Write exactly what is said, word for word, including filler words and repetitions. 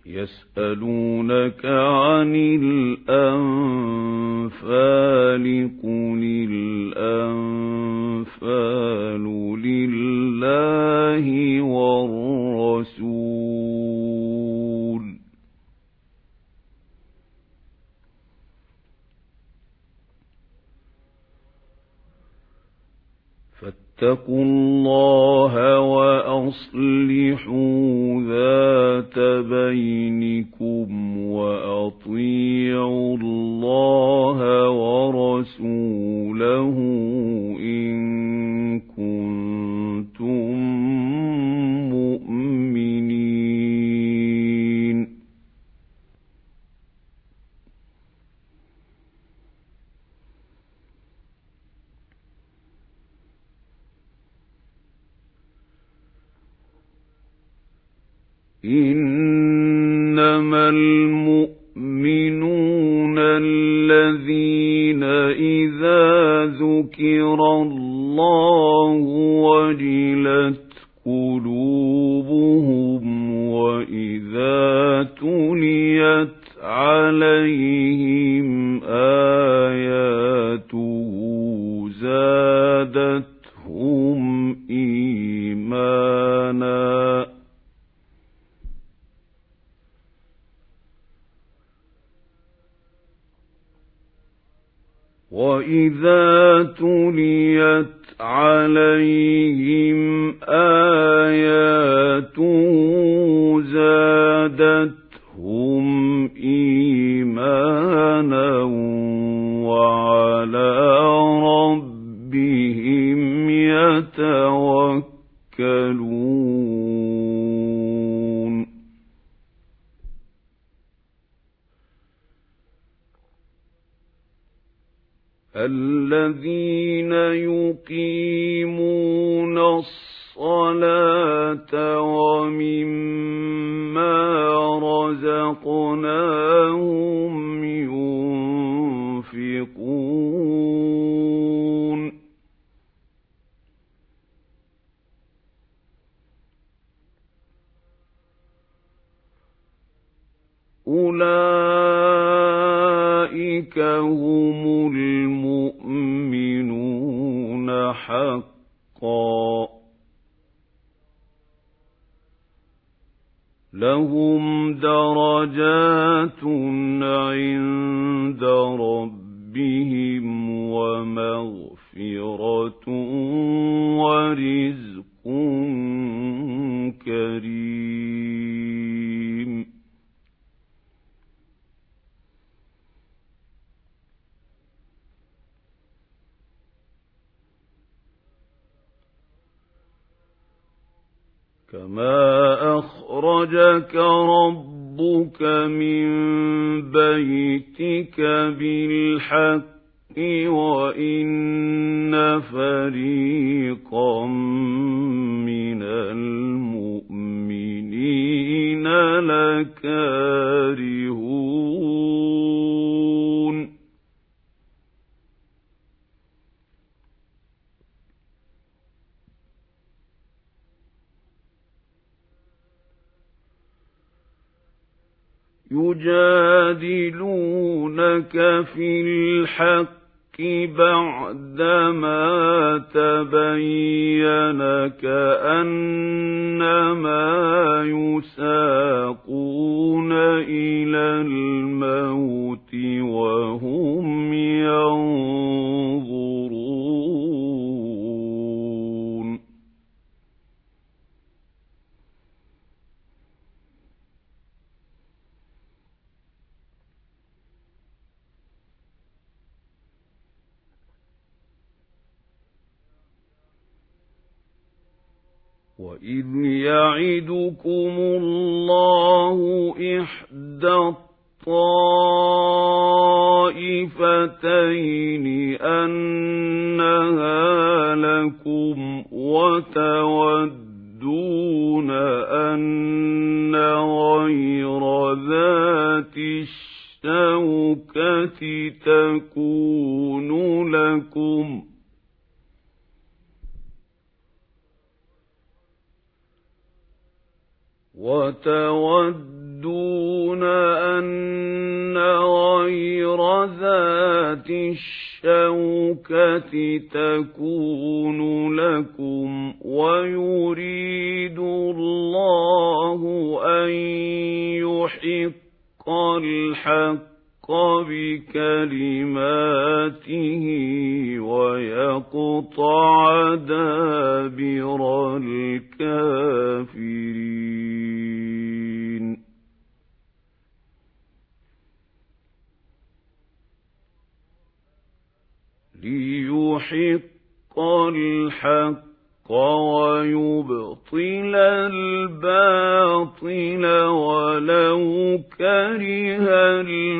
يسألونك عن الأنفال قل الأنفال لله والرسول فاتقوا الله وأصلحوا ذات بينكم وأطيعوا الله ورسوله إن كنتم مؤمنين. إنما المؤمنون الذين إذا ذكر الله وجلت قلوبهم وإذا تليت عليهم آياته زادتهم إيمانا وَإِذَا تُلِيَتْ عَلَيْهِمْ آيَاتُهُ زَادَتْهُمْ إِيمَانًا وَعَلَى رَبِّهِمْ يَتَوَكَّلُونَ. الذين يقيمون الصلاة ومما رزقناهم ينفقون. أولئك هم المؤمنون حقا لهم درجات عند ربهم ومغفرة ورزق كريم. كما أخرجك ربك من بيتك بالحق وإن فريقا من المؤمنين لكارهون. يجادلونك في الحق بعدما تبين كأنما يساقون إلى الموت وهم ينظرون. وَإِذْ يَعِدُكُمُ اللَّهُ إِحْدَى الطَّائِفَتَيْنِ أَنَّهَا لَكُمْ وَتَوَدُّونَ أَنَّ غَيْرَ ذَاتِ الشَّوْكَةِ تَكُونُ لَكُمْ وَتَوَدُّونَ تودون أن غير ذات الشوكة تكون لكم ويريد الله أن يحق الحق بكلماته ويقطع دابر الكافرين ليحق الحق ويبطل الباطل ولو كره